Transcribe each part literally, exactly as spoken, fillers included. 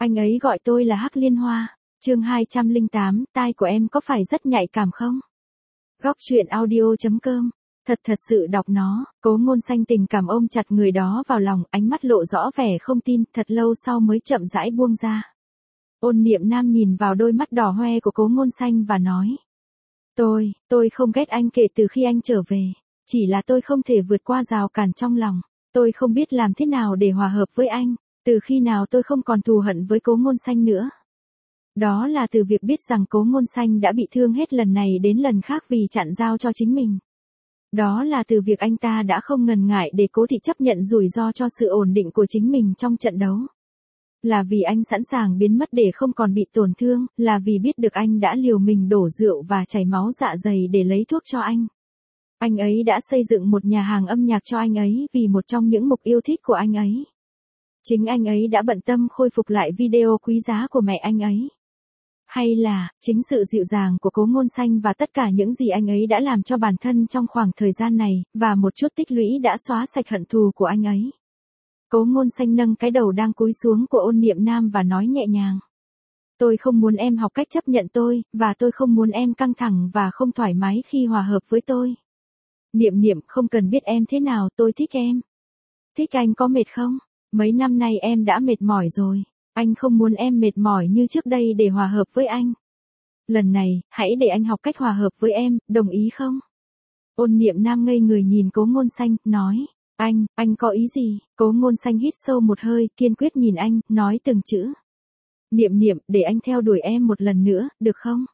Anh ấy gọi tôi là Hắc Liên Hoa. Chương hai trăm lẻ tám, tai của em có phải rất nhạy cảm không? Góc truyện audio chấm com. Thật thật sự đọc nó, Cố Ngôn Xanh tình cảm ôm chặt người đó vào lòng, ánh mắt lộ rõ vẻ không tin, thật lâu sau mới chậm rãi buông ra. Ôn Niệm Nam nhìn vào đôi mắt đỏ hoe của Cố Ngôn Xanh và nói. Tôi, tôi không ghét anh kể từ khi anh trở về. Chỉ là tôi không thể vượt qua rào cản trong lòng. Tôi không biết làm thế nào để hòa hợp với anh. Từ khi nào tôi không còn thù hận với Cố Ngôn Xanh nữa. Đó là từ việc biết rằng Cố Ngôn Xanh đã bị thương hết lần này đến lần khác vì chặn giao cho chính mình. Đó là từ việc anh ta đã không ngần ngại để Cố Thị chấp nhận rủi ro cho sự ổn định của chính mình trong trận đấu. Là vì anh sẵn sàng biến mất để không còn bị tổn thương, là vì biết được anh đã liều mình đổ rượu và chảy máu dạ dày để lấy thuốc cho anh. Anh ấy đã xây dựng một nhà hàng âm nhạc cho anh ấy vì một trong những mục yêu thích của anh ấy. Chính anh ấy đã bận tâm khôi phục lại video quý giá của mẹ anh ấy. Hay là, chính sự dịu dàng của Cố Ngôn Xanh và tất cả những gì anh ấy đã làm cho bản thân trong khoảng thời gian này, và một chút tích lũy đã xóa sạch hận thù của anh ấy. Cố Ngôn Xanh nâng cái đầu đang cúi xuống của Ôn Niệm Nam và nói nhẹ nhàng. Tôi không muốn em học cách chấp nhận tôi, và tôi không muốn em căng thẳng và không thoải mái khi hòa hợp với tôi. Niệm Niệm không cần biết em thế nào, tôi thích em. Thích anh có mệt không? Mấy năm nay em đã mệt mỏi rồi. Anh không muốn em mệt mỏi như trước đây để hòa hợp với anh. Lần này, hãy để anh học cách hòa hợp với em, đồng ý không? Ôn Niệm Nam ngây người nhìn Cố Ngôn Xanh, nói. Anh, anh có ý gì? Cố Ngôn Xanh hít sâu một hơi, kiên quyết nhìn anh, nói từng chữ. Niệm Niệm, để anh theo đuổi em một lần nữa, được không?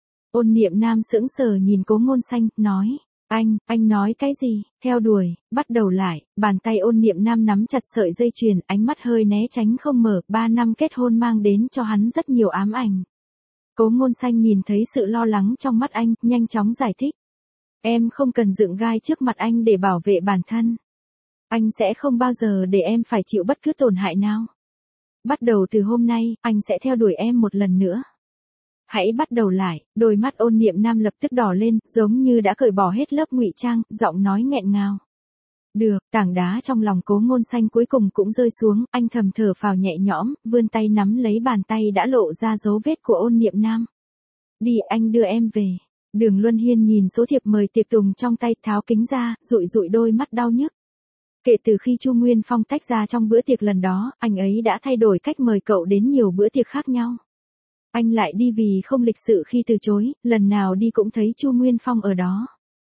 Ôn Niệm Nam sững sờ nhìn Cố Ngôn Xanh, nói. Anh, anh nói cái gì? Theo đuổi, bắt đầu lại, bàn tay Ôn Niệm Nam nắm chặt sợi dây chuyền, ánh mắt hơi né tránh không mở, ba năm kết hôn mang đến cho hắn rất nhiều ám ảnh. Cố Ngôn Xanh nhìn thấy sự lo lắng trong mắt anh, nhanh chóng giải thích. Em không cần dựng gai trước mặt anh để bảo vệ bản thân. Anh sẽ không bao giờ để em phải chịu bất cứ tổn hại nào. Bắt đầu từ hôm nay, anh sẽ theo đuổi em một lần nữa. Hãy bắt đầu lại, đôi mắt Ôn Niệm Nam lập tức đỏ lên, giống như đã cởi bỏ hết lớp ngụy trang, giọng nói nghẹn ngào. Được, tảng đá trong lòng Cố Ngôn Xanh cuối cùng cũng rơi xuống, anh thầm thở phào nhẹ nhõm, vươn tay nắm lấy bàn tay đã lộ ra dấu vết của Ôn Niệm Nam. Đi, anh đưa em về. Đường Luân Hiên nhìn số thiệp mời tiệc tùng trong tay, tháo kính ra, dụi dụi đôi mắt đau nhức. Kể từ khi Chu Nguyên Phong tách ra trong bữa tiệc lần đó, anh ấy đã thay đổi cách mời cậu đến nhiều bữa tiệc khác nhau. Anh lại đi vì không lịch sự khi từ chối, lần nào đi cũng thấy Chu Nguyên Phong ở đó.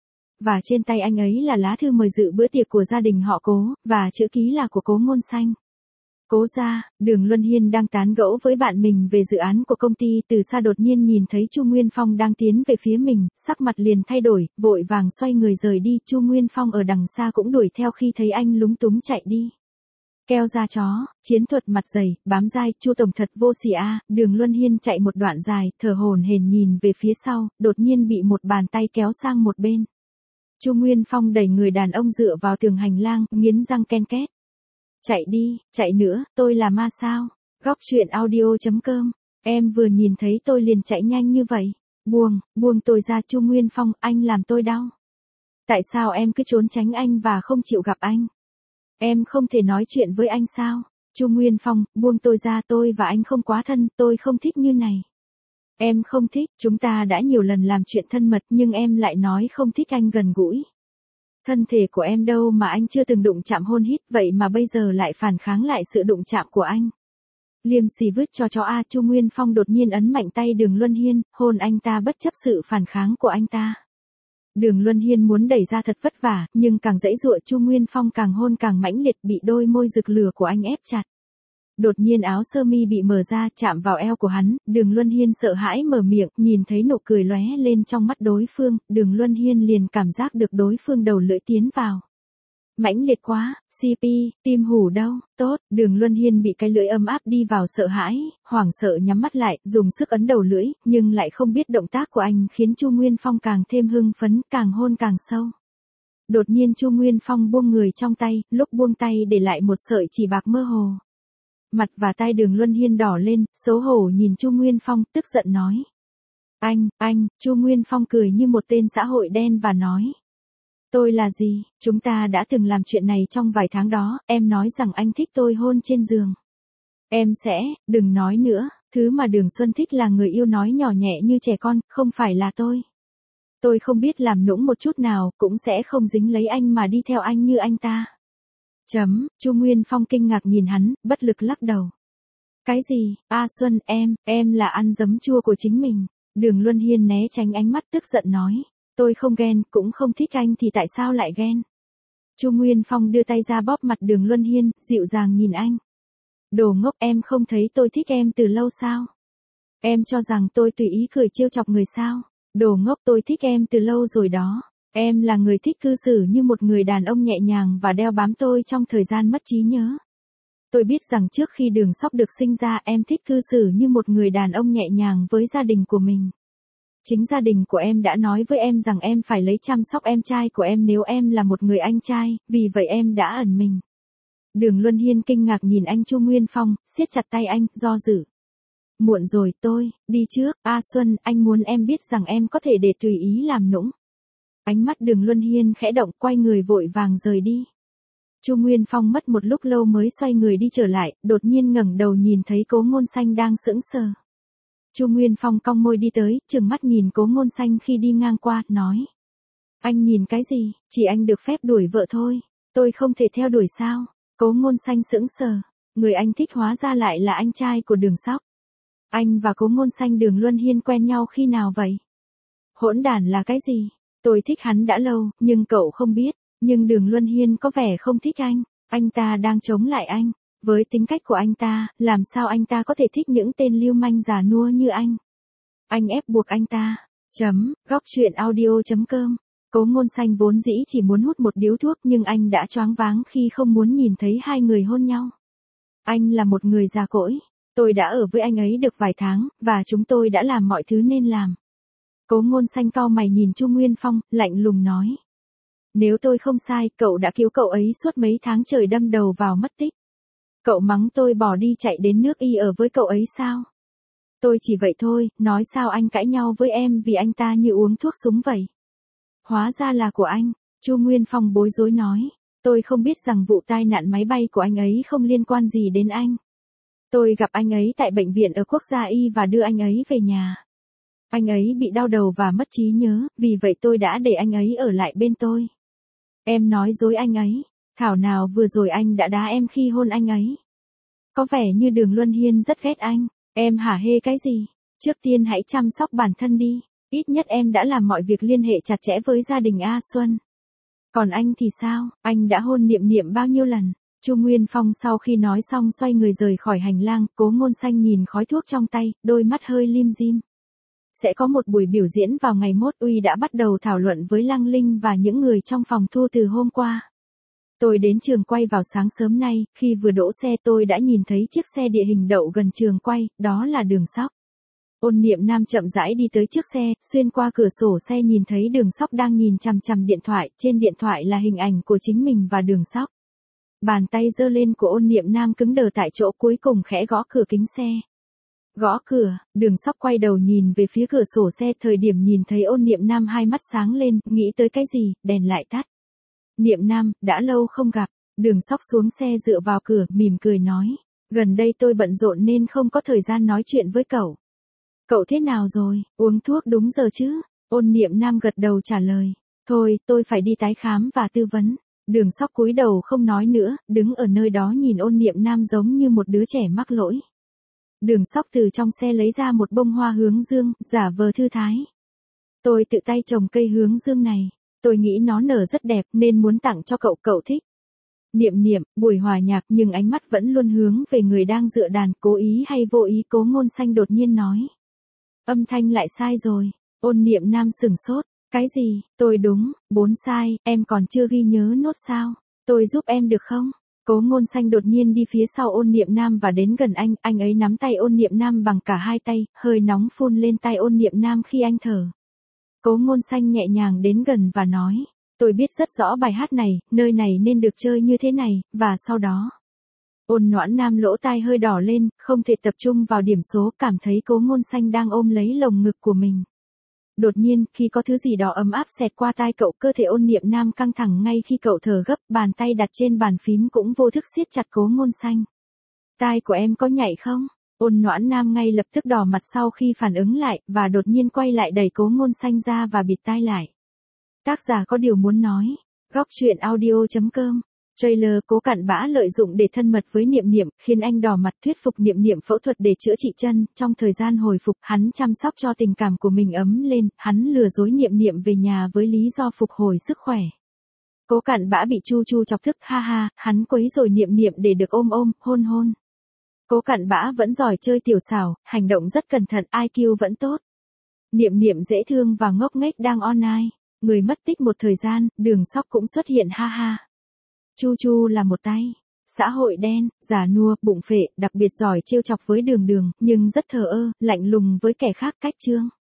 Và trên tay anh ấy là lá thư mời dự bữa tiệc của gia đình họ Cố, và chữ ký là của Cố Ngôn Xanh. Cố gia, Đường Luân Hiên đang tán gẫu với bạn mình về dự án của công ty, từ xa đột nhiên nhìn thấy Chu Nguyên Phong đang tiến về phía mình, sắc mặt liền thay đổi, vội vàng xoay người rời đi, Chu Nguyên Phong ở đằng xa cũng đuổi theo khi thấy anh lúng túng chạy đi. Keo da chó, chiến thuật mặt dày, bám dai, Chu tổng thật vô sỉ a. Đường Luân Hiên chạy một đoạn dài, thở hổn hển nhìn về phía sau, đột nhiên bị một bàn tay kéo sang một bên. Chu Nguyên Phong đẩy người đàn ông dựa vào tường hành lang, nghiến răng ken két. Chạy đi, chạy nữa, tôi là ma sao? Góc truyện audio chấm com. Em vừa nhìn thấy tôi liền chạy nhanh như vậy. Buông, buông tôi ra. Chu Nguyên Phong, anh làm tôi đau. Tại sao em cứ trốn tránh anh và không chịu gặp anh? Em không thể nói chuyện với anh sao? Chu Nguyên Phong, buông tôi ra, tôi và anh không quá thân, tôi không thích như này. Em không thích, chúng ta đã nhiều lần làm chuyện thân mật nhưng em lại nói không thích anh gần gũi. Thân thể của em đâu mà anh chưa từng đụng chạm hôn hít, vậy mà bây giờ lại phản kháng lại sự đụng chạm của anh. Liêm sỉ vứt cho chó a. Chu Nguyên Phong đột nhiên ấn mạnh tay Đường Luân Hiên, hôn anh ta bất chấp sự phản kháng của anh ta. Đường Luân Hiên muốn đẩy ra thật vất vả, nhưng càng giãy giụa Chu Nguyên Phong càng hôn càng mãnh liệt, bị đôi môi rực lửa của anh ép chặt. Đột nhiên áo sơ mi bị mở ra, chạm vào eo của hắn, Đường Luân Hiên sợ hãi mở miệng, nhìn thấy nụ cười lóe lên trong mắt đối phương, Đường Luân Hiên liền cảm giác được đối phương đầu lưỡi tiến vào. Mãnh liệt quá, xê pê, tim hủ đâu, tốt, Đường Luân Hiên bị cái lưỡi ấm áp đi vào sợ hãi, hoảng sợ nhắm mắt lại, dùng sức ấn đầu lưỡi, nhưng lại không biết động tác của anh khiến Chu Nguyên Phong càng thêm hưng phấn, càng hôn càng sâu. Đột nhiên Chu Nguyên Phong buông người trong tay, lúc buông tay để lại một sợi chỉ bạc mơ hồ. Mặt và tai Đường Luân Hiên đỏ lên, xấu hổ nhìn Chu Nguyên Phong, tức giận nói. Anh, anh, Chu Nguyên Phong cười như một tên xã hội đen và nói. Tôi là gì, chúng ta đã từng làm chuyện này trong vài tháng đó, em nói rằng anh thích tôi hôn trên giường. Em sẽ, đừng nói nữa, thứ mà Đường Xuân thích là người yêu nói nhỏ nhẹ như trẻ con, không phải là tôi. Tôi không biết làm nũng một chút nào, cũng sẽ không dính lấy anh mà đi theo anh như anh ta. Chấm, Chu Nguyên Phong kinh ngạc nhìn hắn, bất lực lắc đầu. Cái gì, A Xuân, em, em là ăn giấm chua của chính mình. Đường Luân Hiên né tránh ánh mắt tức giận nói. Tôi không ghen, cũng không thích anh thì tại sao lại ghen? Chu Nguyên Phong đưa tay ra bóp mặt Đường Luân Hiên, dịu dàng nhìn anh. Đồ ngốc, em không thấy tôi thích em từ lâu sao? Em cho rằng tôi tùy ý cười trêu chọc người sao? Đồ ngốc, tôi thích em từ lâu rồi đó. Em là người thích cư xử như một người đàn ông nhẹ nhàng và đeo bám tôi trong thời gian mất trí nhớ. Tôi biết rằng trước khi Đường Sóc được sinh ra em thích cư xử như một người đàn ông nhẹ nhàng với gia đình của mình. Chính gia đình của em đã nói với em rằng em phải lấy chăm sóc em trai của em nếu em là một người anh trai, vì vậy em đã ẩn mình. Đường Luân Hiên kinh ngạc nhìn anh Chu Nguyên Phong, siết chặt tay anh, do dự. Muộn rồi, tôi, đi trước, A Xuân, anh muốn em biết rằng em có thể để tùy ý làm nũng. Ánh mắt Đường Luân Hiên khẽ động, quay người vội vàng rời đi. Chu Nguyên Phong mất một lúc lâu mới xoay người đi trở lại, đột nhiên ngẩng đầu nhìn thấy Cố Ngôn Xanh đang sững sờ. Chu Nguyên Phong cong môi đi tới, trừng mắt nhìn Cố Ngôn Xanh khi đi ngang qua, nói. Anh nhìn cái gì, chỉ anh được phép đuổi vợ thôi, tôi không thể theo đuổi sao? Cố Ngôn Xanh sững sờ, người anh thích hóa ra lại là anh trai của Đường Sóc. Anh và Cố Ngôn Xanh Đường Luân Hiên quen nhau khi nào vậy? Hỗn đản là cái gì? Tôi thích hắn đã lâu, nhưng cậu không biết, nhưng Đường Luân Hiên có vẻ không thích anh, anh ta đang chống lại anh. Với tính cách của anh ta, làm sao anh ta có thể thích những tên lưu manh già nua như anh? Anh ép buộc anh ta. Chấm, góc truyện audio chấm com. Cố Ngôn Xanh vốn dĩ chỉ muốn hút một điếu thuốc nhưng anh đã choáng váng khi không muốn nhìn thấy hai người hôn nhau. Anh là một người già cỗi. Tôi đã ở với anh ấy được vài tháng, và chúng tôi đã làm mọi thứ nên làm. Cố Ngôn Xanh cau mày nhìn Chu Nguyên Phong, lạnh lùng nói. Nếu tôi không sai, cậu đã cứu cậu ấy suốt mấy tháng trời đâm đầu vào mất tích. Cậu mắng tôi bỏ đi chạy đến nước Y ở với cậu ấy sao? Tôi chỉ vậy thôi, nói sao anh cãi nhau với em vì anh ta như uống thuốc súng vậy? Hóa ra là của anh, Chu Nguyên Phong bối rối nói. Tôi không biết rằng vụ tai nạn máy bay của anh ấy không liên quan gì đến anh. Tôi gặp anh ấy tại bệnh viện ở Quốc gia Y và đưa anh ấy về nhà. Anh ấy bị đau đầu và mất trí nhớ, vì vậy tôi đã để anh ấy ở lại bên tôi. Em nói dối anh ấy. Thảo nào vừa rồi anh đã đá em khi hôn anh ấy. Có vẻ như Đường Luân Hiên rất ghét anh. Em hả hê cái gì? Trước tiên hãy chăm sóc bản thân đi. Ít nhất em đã làm mọi việc liên hệ chặt chẽ với gia đình A Xuân. Còn anh thì sao? Anh đã hôn Niệm Niệm bao nhiêu lần? Chu Nguyên Phong sau khi nói xong xoay người rời khỏi hành lang, Cố Ngôn Xanh nhìn khói thuốc trong tay, đôi mắt hơi lim dim. Sẽ có một buổi biểu diễn vào ngày mốt, Uy đã bắt đầu thảo luận với Lăng Linh và những người trong phòng thu từ hôm qua. Tôi đến trường quay vào sáng sớm nay, khi vừa đỗ xe tôi đã nhìn thấy chiếc xe địa hình đậu gần trường quay, đó là Đường Sóc. Ôn Niệm Nam chậm rãi đi tới trước xe, xuyên qua cửa sổ xe nhìn thấy Đường Sóc đang nhìn chằm chằm điện thoại, trên điện thoại là hình ảnh của chính mình và Đường Sóc. Bàn tay giơ lên của Ôn Niệm Nam cứng đờ tại chỗ, cuối cùng khẽ gõ cửa kính xe. Gõ cửa, Đường Sóc quay đầu nhìn về phía cửa sổ xe, thời điểm nhìn thấy Ôn Niệm Nam hai mắt sáng lên, nghĩ tới cái gì, đèn lại tắt. Niệm Nam, đã lâu không gặp. Đường Sóc xuống xe dựa vào cửa, mỉm cười nói. Gần đây tôi bận rộn nên không có thời gian nói chuyện với cậu. Cậu thế nào rồi, uống thuốc đúng giờ chứ? Ôn Niệm Nam gật đầu trả lời. Thôi, tôi phải đi tái khám và tư vấn. Đường Sóc cúi đầu không nói nữa, đứng ở nơi đó nhìn Ôn Niệm Nam giống như một đứa trẻ mắc lỗi. Đường Sóc từ trong xe lấy ra một bông hoa hướng dương, giả vờ thư thái. Tôi tự tay trồng cây hướng dương này. Tôi nghĩ nó nở rất đẹp nên muốn tặng cho cậu, cậu thích. Niệm Niệm, buổi hòa nhạc nhưng ánh mắt vẫn luôn hướng về người đang dựa đàn, cố ý hay vô ý, Cố Ngôn Xanh đột nhiên nói. Âm thanh lại sai rồi. Ôn Niệm Nam sửng sốt. Cái gì, tôi đúng, bốn sai, em còn chưa ghi nhớ nốt sao? Tôi giúp em được không? Cố Ngôn Xanh đột nhiên đi phía sau Ôn Niệm Nam và đến gần anh, anh ấy nắm tay Ôn Niệm Nam bằng cả hai tay, hơi nóng phun lên tai Ôn Niệm Nam khi anh thở. Cố Ngôn Xanh nhẹ nhàng đến gần và nói, tôi biết rất rõ bài hát này, nơi này nên được chơi như thế này, và sau đó. Ôn Noãn Nam lỗ tai hơi đỏ lên, không thể tập trung vào điểm số, cảm thấy Cố Ngôn Xanh đang ôm lấy lồng ngực của mình. Đột nhiên, khi có thứ gì đó ấm áp xẹt qua tai cậu, cơ thể Ôn Niệm Nam căng thẳng ngay khi cậu thở gấp, bàn tay đặt trên bàn phím cũng vô thức siết chặt Cố Ngôn Xanh. Tai của em có nhạy không? Ôn Noãn Nam ngay lập tức đỏ mặt sau khi phản ứng lại, và đột nhiên quay lại đẩy Cố Ngôn Xanh ra và bịt tai lại. Tác giả có điều muốn nói. Góc truyện audio chấm com. Trailer. Cố Cặn Bã lợi dụng để thân mật với Niệm Niệm, khiến anh đỏ mặt thuyết phục Niệm Niệm phẫu thuật để chữa trị chân. Trong thời gian hồi phục, hắn chăm sóc cho tình cảm của mình ấm lên, hắn lừa dối Niệm Niệm về nhà với lý do phục hồi sức khỏe. Cố Cặn Bã bị Chu Chu chọc tức, ha ha, hắn quấy rồi Niệm Niệm để được ôm ôm, hôn hôn. Cố Cặn Bã vẫn giỏi chơi tiểu xảo, hành động rất cẩn thận, i kiu vẫn tốt. Niệm Niệm dễ thương và ngốc nghếch đang online. Người mất tích một thời gian, Đường Sóc cũng xuất hiện, ha ha. Chu Chu là một tay xã hội đen, già nua, bụng phệ, đặc biệt giỏi trêu chọc với Đường Đường, nhưng rất thờ ơ, lạnh lùng với kẻ khác, cách Trương.